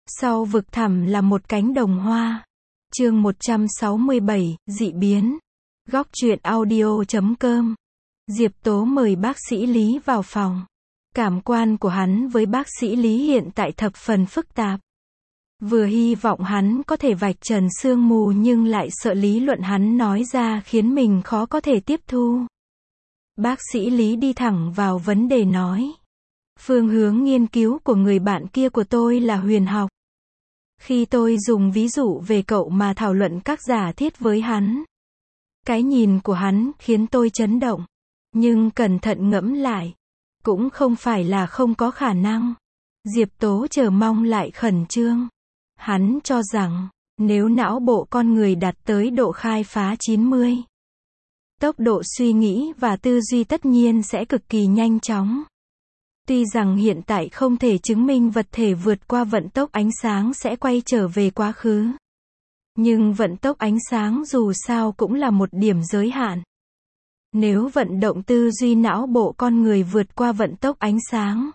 Sau vực thẳm là một cánh đồng hoa. Chương 167, dị biến. Góc truyện audio.com. Diệp Tố mời bác sĩ Lý vào phòng. Cảm quan của hắn với bác sĩ Lý hiện tại thập phần phức tạp. Vừa hy vọng hắn có thể vạch trần sương mù nhưng lại sợ lý luận hắn nói ra khiến mình khó có thể tiếp thu. Bác sĩ Lý đi thẳng vào vấn đề nói. Phương hướng nghiên cứu của người bạn kia của tôi là huyền học. Khi tôi dùng ví dụ về cậu mà thảo luận các giả thiết với hắn, cái nhìn của hắn khiến tôi chấn động. Nhưng cẩn thận ngẫm lại, cũng không phải là không có khả năng. Diệp Tố chờ mong lại khẩn trương. Hắn cho rằng, nếu não bộ con người đạt tới độ khai phá 90, tốc độ suy nghĩ và tư duy tất nhiên sẽ cực kỳ nhanh chóng. Tuy rằng hiện tại không thể chứng minh vật thể vượt qua vận tốc ánh sáng sẽ quay trở về quá khứ. Nhưng vận tốc ánh sáng dù sao cũng là một điểm giới hạn. Nếu vận động tư duy não bộ con người vượt qua vận tốc ánh sáng,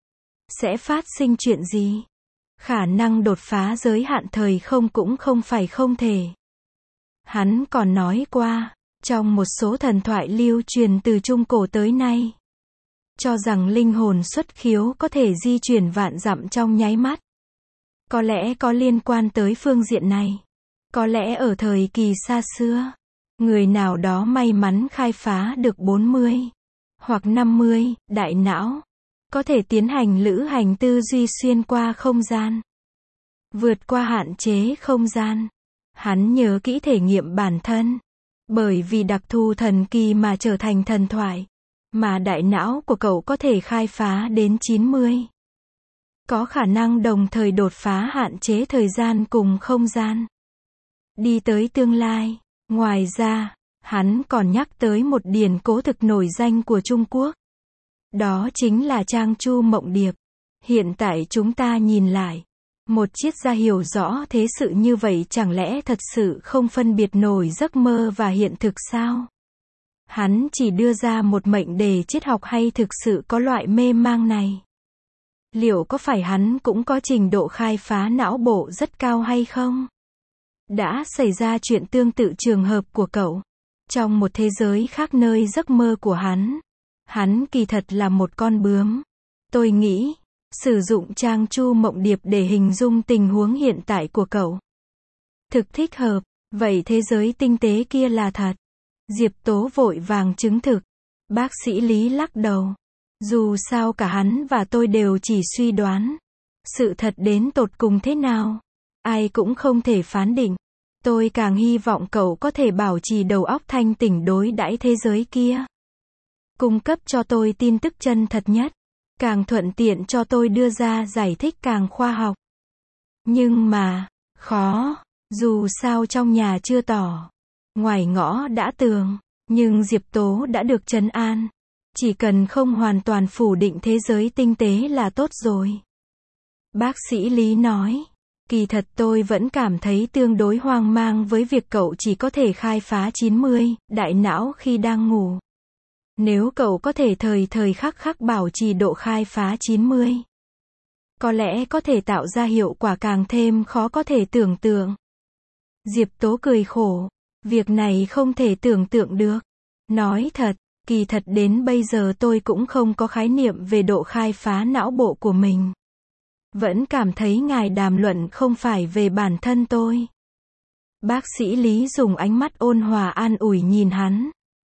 sẽ phát sinh chuyện gì? Khả năng đột phá giới hạn thời không cũng không phải không thể. Hắn còn nói qua, trong một số thần thoại lưu truyền từ trung cổ tới nay, cho rằng linh hồn xuất khiếu có thể di chuyển vạn dặm trong nháy mắt. Có lẽ có liên quan tới phương diện này. Có lẽ ở thời kỳ xa xưa, người nào đó may mắn khai phá được 40 hoặc 50 đại não, có thể tiến hành lữ hành tư duy xuyên qua không gian, vượt qua hạn chế không gian. Hắn nhớ kỹ thể nghiệm bản thân, bởi vì đặc thù thần kỳ mà trở thành thần thoại, mà đại não của cậu có thể khai phá đến 90. Có khả năng đồng thời đột phá hạn chế thời gian cùng không gian, đi tới tương lai. Ngoài ra, hắn còn nhắc tới một điển cố thực nổi danh của Trung Quốc. Đó chính là Trang Chu Mộng Điệp. Hiện tại chúng ta nhìn lại, một triết gia hiểu rõ thế sự như vậy chẳng lẽ thật sự không phân biệt nổi giấc mơ và hiện thực sao? Hắn chỉ đưa ra một mệnh đề triết học hay thực sự có loại mê mang này? Liệu có phải hắn cũng có trình độ khai phá não bộ rất cao hay không? Đã xảy ra chuyện tương tự trường hợp của cậu. Trong một thế giới khác nơi giấc mơ của hắn kỳ thật là một con bướm. Tôi nghĩ, sử dụng Trang Chu Mộng Điệp để hình dung tình huống hiện tại của cậu thực thích hợp. Vậy thế giới tinh tế kia là thật? Diệp Tố vội vàng chứng thực. Bác sĩ Lý lắc đầu. Dù sao cả hắn và tôi đều chỉ suy đoán. Sự thật đến tột cùng thế nào, ai cũng không thể phán định. Tôi càng hy vọng cậu có thể bảo trì đầu óc thanh tỉnh đối đãi thế giới kia. Cung cấp cho tôi tin tức chân thật nhất. Càng thuận tiện cho tôi đưa ra giải thích càng khoa học. Nhưng mà, khó. Dù sao trong nhà chưa tỏ, ngoài ngõ đã tường. Nhưng Diệp Tố đã được trấn an. Chỉ cần không hoàn toàn phủ định thế giới tinh tế là tốt rồi. Bác sĩ Lý nói. Kỳ thật tôi vẫn cảm thấy tương đối hoang mang với việc cậu chỉ có thể khai phá 90 đại não khi đang ngủ. Nếu cậu có thể thời khắc bảo trì độ khai phá 90, có lẽ có thể tạo ra hiệu quả càng thêm khó có thể tưởng tượng. Diệp Tố cười khổ. Việc này không thể tưởng tượng được. Nói thật, kỳ thật đến bây giờ tôi cũng không có khái niệm về độ khai phá não bộ của mình. Vẫn cảm thấy ngài đàm luận không phải về bản thân tôi. Bác sĩ Lý dùng ánh mắt ôn hòa an ủi nhìn hắn.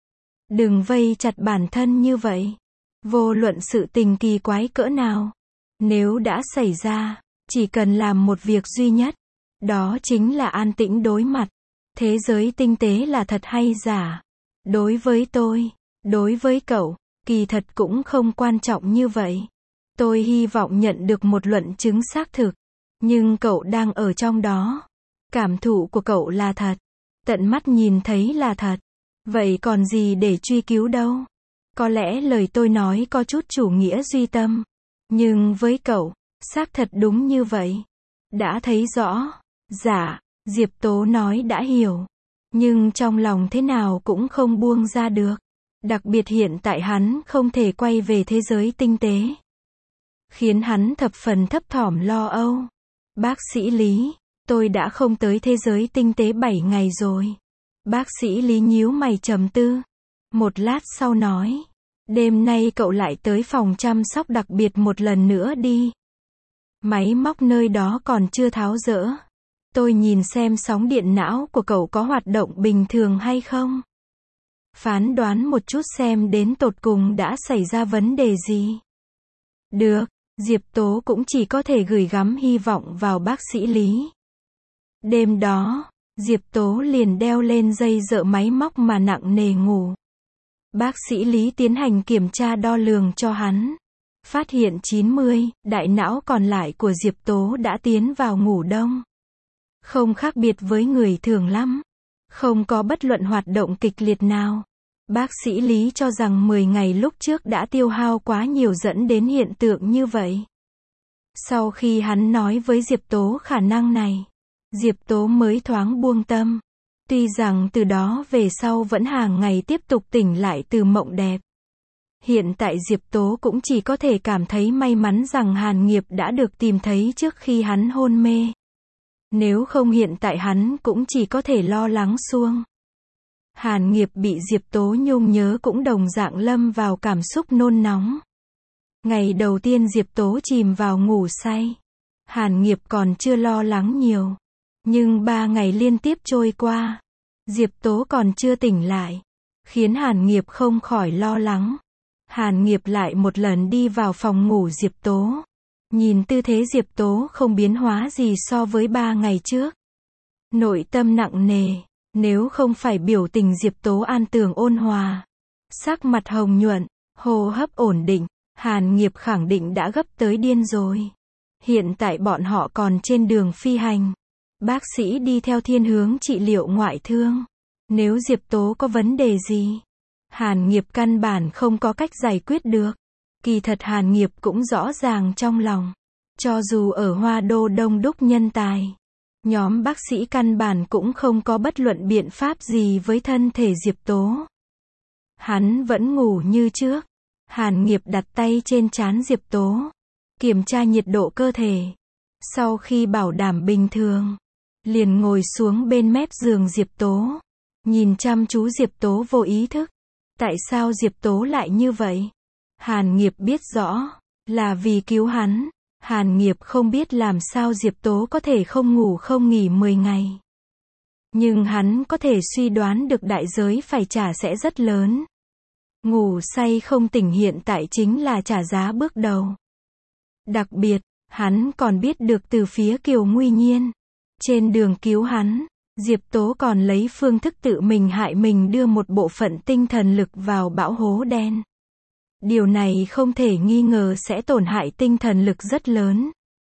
Đừng vây chặt bản thân như vậy. Vô luận sự tình kỳ quái cỡ nào, nếu đã xảy ra, chỉ cần làm một việc duy nhất. Đó chính là an tĩnh đối mặt. Thế giới tinh tế là thật hay giả? Đối với tôi, đối với cậu, kỳ thật cũng không quan trọng như vậy. Tôi hy vọng nhận được một luận chứng xác thực. Nhưng cậu đang ở trong đó. Cảm thụ của cậu là thật. Tận mắt nhìn thấy là thật. Vậy còn gì để truy cứu đâu? Có lẽ lời tôi nói có chút chủ nghĩa duy tâm. Nhưng với cậu, xác thật đúng như vậy. Đã thấy rõ. Dạ, Diệp Tố nói đã hiểu. Nhưng trong lòng thế nào cũng không buông ra được. Đặc biệt hiện tại hắn không thể quay về thế giới tinh tế, khiến hắn thập phần thấp thỏm lo âu. Bác sĩ Lý, tôi đã không tới thế giới tinh tế 7 ngày rồi. Bác sĩ Lý nhíu mày trầm tư. Một lát sau nói. Đêm nay cậu lại tới phòng chăm sóc đặc biệt một lần nữa đi. Máy móc nơi đó còn chưa tháo dỡ. Tôi nhìn xem sóng điện não của cậu có hoạt động bình thường hay không. Phán đoán một chút xem đến tột cùng đã xảy ra vấn đề gì. Được, Diệp Tố cũng chỉ có thể gửi gắm hy vọng vào bác sĩ Lý. Đêm đó, Diệp Tố liền đeo lên dây dợ máy móc mà nặng nề ngủ. Bác sĩ Lý tiến hành kiểm tra đo lường cho hắn. Phát hiện 90, đại não còn lại của Diệp Tố đã tiến vào ngủ đông. Không khác biệt với người thường lắm. Không có bất luận hoạt động kịch liệt nào. Bác sĩ Lý cho rằng 10 ngày lúc trước đã tiêu hao quá nhiều dẫn đến hiện tượng như vậy. Sau khi hắn nói với Diệp Tố khả năng này, Diệp Tố mới thoáng buông tâm. Tuy rằng từ đó về sau vẫn hàng ngày tiếp tục tỉnh lại từ mộng đẹp. Hiện tại Diệp Tố cũng chỉ có thể cảm thấy may mắn rằng Hàn Nghiệp đã được tìm thấy trước khi hắn hôn mê. Nếu không hiện tại hắn cũng chỉ có thể lo lắng suông. Hàn Nghiệp bị Diệp Tố nhung nhớ cũng đồng dạng lâm vào cảm xúc nôn nóng. Ngày đầu tiên Diệp Tố chìm vào ngủ say. Hàn Nghiệp còn chưa lo lắng nhiều. Nhưng 3 ngày liên tiếp trôi qua. Diệp Tố còn chưa tỉnh lại. Khiến Hàn Nghiệp không khỏi lo lắng. Hàn Nghiệp lại một lần đi vào phòng ngủ Diệp Tố. Nhìn tư thế Diệp Tố không biến hóa gì so với 3 ngày trước. Nội tâm nặng nề. Nếu không phải biểu tình Diệp Tố an tường ôn hòa. Sắc mặt hồng nhuận, hô hấp ổn định. Hàn Nghiệp khẳng định đã gấp tới điên rồi. Hiện tại bọn họ còn trên đường phi hành. Bác sĩ đi theo thiên hướng trị liệu ngoại thương. Nếu Diệp Tố có vấn đề gì, Hàn Nghiệp căn bản không có cách giải quyết được. Kỳ thật Hàn Nghiệp cũng rõ ràng trong lòng. Cho dù ở Hoa Đô đông đúc nhân tài, nhóm bác sĩ căn bản cũng không có bất luận biện pháp gì với thân thể Diệp Tố. Hắn vẫn ngủ như trước. Hàn Nghiệp đặt tay trên trán Diệp Tố. Kiểm tra nhiệt độ cơ thể. Sau khi bảo đảm bình thường, liền ngồi xuống bên mép giường Diệp Tố. Nhìn chăm chú Diệp Tố vô ý thức. Tại sao Diệp Tố lại như vậy? Hàn Nghiệp biết rõ, là vì cứu hắn. Hàn Nghiệp không biết làm sao Diệp Tố có thể không ngủ không nghỉ 10 ngày. Nhưng hắn có thể suy đoán được đại giới phải trả sẽ rất lớn. Ngủ say không tỉnh hiện tại chính là trả giá bước đầu. Đặc biệt, hắn còn biết được từ phía Kiều Nguy Nhiên. Trên đường cứu hắn, Diệp Tố còn lấy phương thức tự mình hại mình đưa một bộ phận tinh thần lực vào bão hố đen. Điều này không thể nghi ngờ sẽ tổn hại tinh thần lực rất lớn.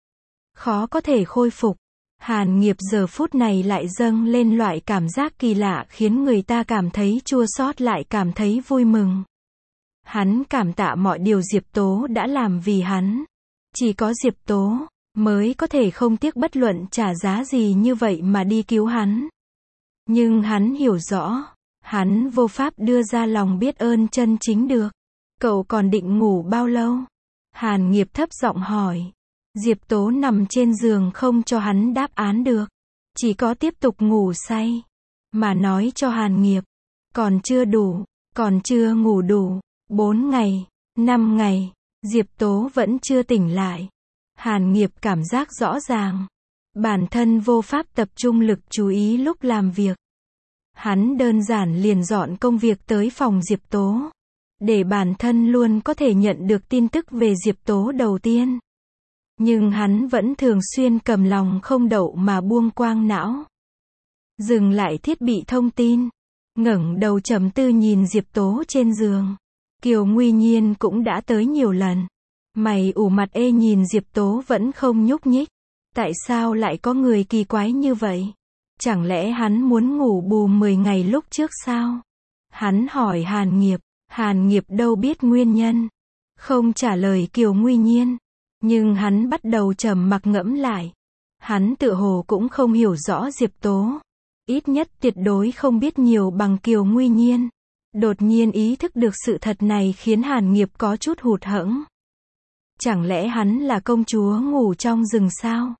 Khó có thể khôi phục. Hàn Nghiệp giờ phút này lại dâng lên loại cảm giác kỳ lạ khiến người ta cảm thấy chua xót lại cảm thấy vui mừng. Hắn cảm tạ mọi điều Diệp Tố đã làm vì hắn. Chỉ có Diệp Tố mới có thể không tiếc bất luận trả giá gì như vậy mà đi cứu hắn. Nhưng hắn hiểu rõ, hắn vô pháp đưa ra lòng biết ơn chân chính được. Cậu còn định ngủ bao lâu? Hàn Nghiệp thấp giọng hỏi. Diệp Tố nằm trên giường không cho hắn đáp án được. Chỉ có tiếp tục ngủ say. Mà nói cho Hàn Nghiệp. Còn chưa đủ. Còn chưa ngủ đủ. 4 ngày. 5 ngày. Diệp Tố vẫn chưa tỉnh lại. Hàn Nghiệp cảm giác rõ ràng. Bản thân vô pháp tập trung lực chú ý lúc làm việc. Hắn đơn giản liền dọn công việc tới phòng Diệp Tố. Để bản thân luôn có thể nhận được tin tức về Diệp Tố đầu tiên. Nhưng hắn vẫn thường xuyên cầm lòng không đậu mà buông quang não. Dừng lại thiết bị thông tin. Ngẩng đầu trầm tư nhìn Diệp Tố trên giường. Kiều Nguy Nhiên cũng đã tới nhiều lần. Mày ủ mặt ê nhìn Diệp Tố vẫn không nhúc nhích. Tại sao lại có người kỳ quái như vậy? Chẳng lẽ hắn muốn ngủ bù 10 ngày lúc trước sao? Hắn hỏi Hàn Nghiệp. Hàn Nghiệp đâu biết nguyên nhân. Không trả lời Kiều Nguy Nhiên. Nhưng hắn bắt đầu trầm mặc ngẫm lại. Hắn tựa hồ cũng không hiểu rõ Diệp Tố. Ít nhất tuyệt đối không biết nhiều bằng Kiều Nguy Nhiên. Đột nhiên ý thức được sự thật này khiến Hàn Nghiệp có chút hụt hẫng. Chẳng lẽ hắn là công chúa ngủ trong rừng sao?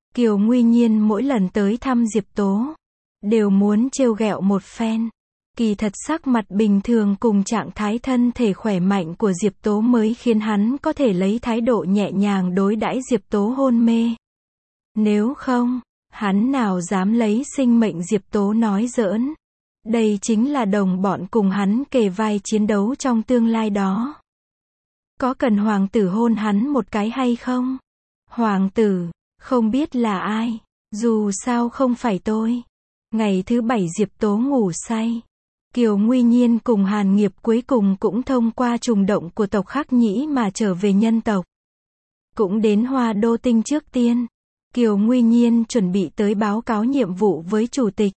Kiều Nguy Nhiên mỗi lần tới thăm Diệp Tố, đều muốn trêu ghẹo một phen. Kỳ thật sắc mặt bình thường cùng trạng thái thân thể khỏe mạnh của Diệp Tố mới khiến hắn có thể lấy thái độ nhẹ nhàng đối đãi Diệp Tố hôn mê. Nếu không, hắn nào dám lấy sinh mệnh Diệp Tố nói giỡn. Đây chính là đồng bọn cùng hắn kề vai chiến đấu trong tương lai đó. Có cần hoàng tử hôn hắn một cái hay không? Hoàng tử, không biết là ai, dù sao không phải tôi. Ngày thứ 7 Diệp Tố ngủ say. Kiều Nguy Nhiên cùng Hàn Nghiệp cuối cùng cũng thông qua trùng động của tộc Khắc Nhĩ mà trở về nhân tộc. Cũng đến Hoa Đô Tinh trước tiên. Kiều Nguy Nhiên chuẩn bị tới báo cáo nhiệm vụ với chủ tịch.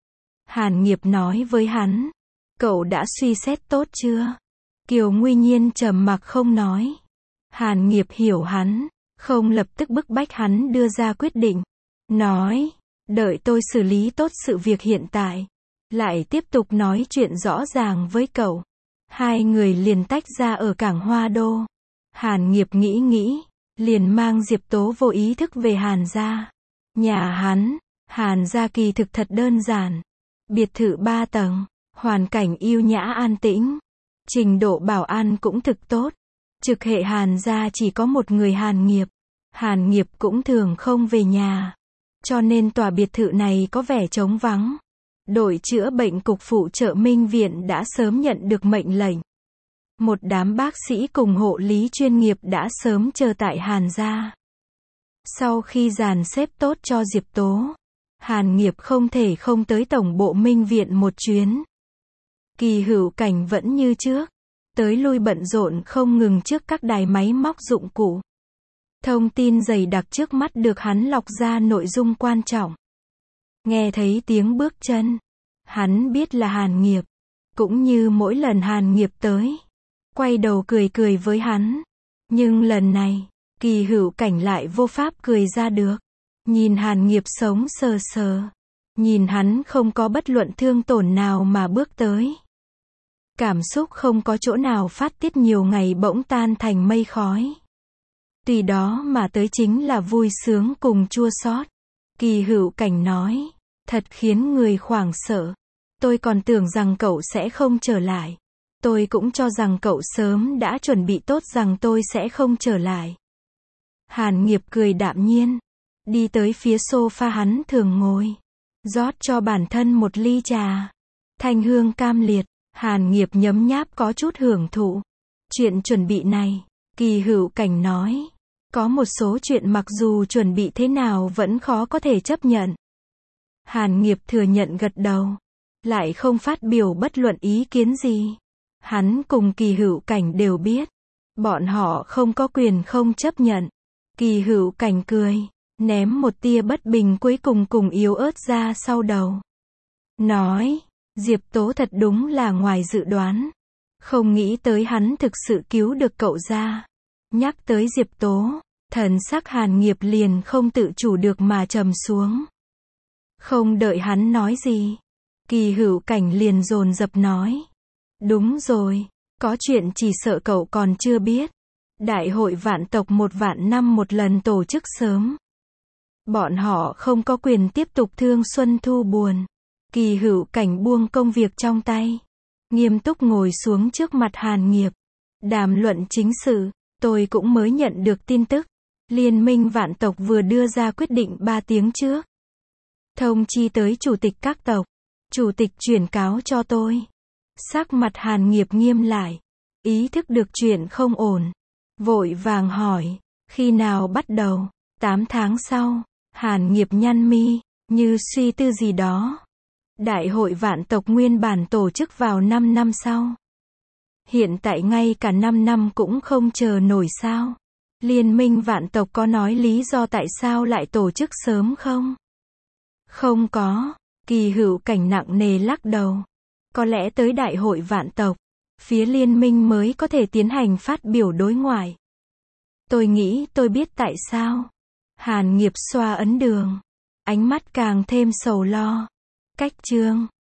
Hàn Nghiệp nói với hắn, cậu đã suy xét tốt chưa? Kiều Nguy Nhiên trầm mặc không nói. Hàn Nghiệp hiểu hắn, không lập tức bức bách hắn đưa ra quyết định. Nói, đợi tôi xử lý tốt sự việc hiện tại, lại tiếp tục nói chuyện rõ ràng với cậu. Hai người liền tách ra ở cảng Hoa Đô. Hàn Nghiệp nghĩ, liền mang Diệp Tố vô ý thức về Hàn gia. Nhà hắn, Hàn gia kỳ thực thật đơn giản. Biệt thự 3 tầng, hoàn cảnh yêu nhã an tĩnh. Trình độ bảo an cũng thực tốt. Trực hệ Hàn gia chỉ có một người Hàn Nghiệp. Hàn Nghiệp cũng thường không về nhà. Cho nên tòa biệt thự này có vẻ trống vắng. Đội chữa bệnh cục phụ trợ Minh Viện đã sớm nhận được mệnh lệnh. Một đám bác sĩ cùng hộ lý chuyên nghiệp đã sớm chờ tại Hàn gia. Sau khi dàn xếp tốt cho Diệp Tố, Hàn Nghiệp không thể không tới tổng bộ Minh Viện một chuyến. Kỳ Hữu Cảnh vẫn như trước, tới lui bận rộn không ngừng trước các đài máy móc dụng cụ. Thông tin dày đặc trước mắt được hắn lọc ra nội dung quan trọng. Nghe thấy tiếng bước chân, hắn biết là Hàn Nghiệp. Cũng như mỗi lần Hàn Nghiệp tới, quay đầu cười với hắn. Nhưng lần này, Kỳ Hữu Cảnh lại vô pháp cười ra được. Nhìn Hàn Nghiệp sống sờ sờ. Nhìn hắn không có bất luận thương tổn nào mà bước tới. Cảm xúc không có chỗ nào phát tiết nhiều ngày bỗng tan thành mây khói. Tùy đó mà tới chính là vui sướng cùng chua xót. Kỳ Hữu Cảnh nói, thật khiến người hoảng sợ. Tôi còn tưởng rằng cậu sẽ không trở lại. Tôi cũng cho rằng cậu sớm đã chuẩn bị tốt rằng tôi sẽ không trở lại. Hàn Nghiệp cười đạm nhiên, đi tới phía sofa hắn thường ngồi, rót cho bản thân một ly trà. Thanh hương cam liệt, Hàn Nghiệp nhấm nháp có chút hưởng thụ. Chuyện chuẩn bị này, Kỳ Hữu Cảnh nói, có một số chuyện mặc dù chuẩn bị thế nào vẫn khó có thể chấp nhận. Hàn Nghiệp thừa nhận gật đầu, lại không phát biểu bất luận ý kiến gì. Hắn cùng Kỳ Hữu Cảnh đều biết, bọn họ không có quyền không chấp nhận. Kỳ Hữu Cảnh cười, ném một tia bất bình cuối cùng cùng yếu ớt ra sau đầu. Nói, Diệp Tố thật đúng là ngoài dự đoán. Không nghĩ tới hắn thực sự cứu được cậu ra. Nhắc tới Diệp Tố, thần sắc Hàn Nghiệp liền không tự chủ được mà trầm xuống. Không đợi hắn nói gì, Kỳ Hữu Cảnh liền dồn dập nói. Đúng rồi, có chuyện chỉ sợ cậu còn chưa biết. Đại hội vạn tộc 1 vạn năm một lần tổ chức sớm. Bọn họ không có quyền tiếp tục thương xuân thu buồn. Kỳ Hữu Cảnh buông công việc trong tay, nghiêm túc ngồi xuống trước mặt Hàn Nghiệp. Đàm luận chính sự, tôi cũng mới nhận được tin tức. Liên minh vạn tộc vừa đưa ra quyết định 3 tiếng trước. Thông chi tới chủ tịch các tộc. Chủ tịch chuyển cáo cho tôi. Sắc mặt Hàn Nghiệp nghiêm lại. Ý thức được chuyện không ổn. Vội vàng hỏi, khi nào bắt đầu? 8 tháng sau. Hàn Nghiệp nhăn mi, như suy tư gì đó. Đại hội vạn tộc nguyên bản tổ chức vào 5 năm sau. Hiện tại ngay cả 5 năm cũng không chờ nổi sao? Liên minh vạn tộc có nói lý do tại sao lại tổ chức sớm không? Không có. Kỳ Hữu Cảnh nặng nề lắc đầu. Có lẽ tới đại hội vạn tộc, phía liên minh mới có thể tiến hành phát biểu đối ngoại. Tôi nghĩ tôi biết tại sao. Hàn Nghiệp xoa ấn đường, ánh mắt càng thêm sầu lo. Cách chương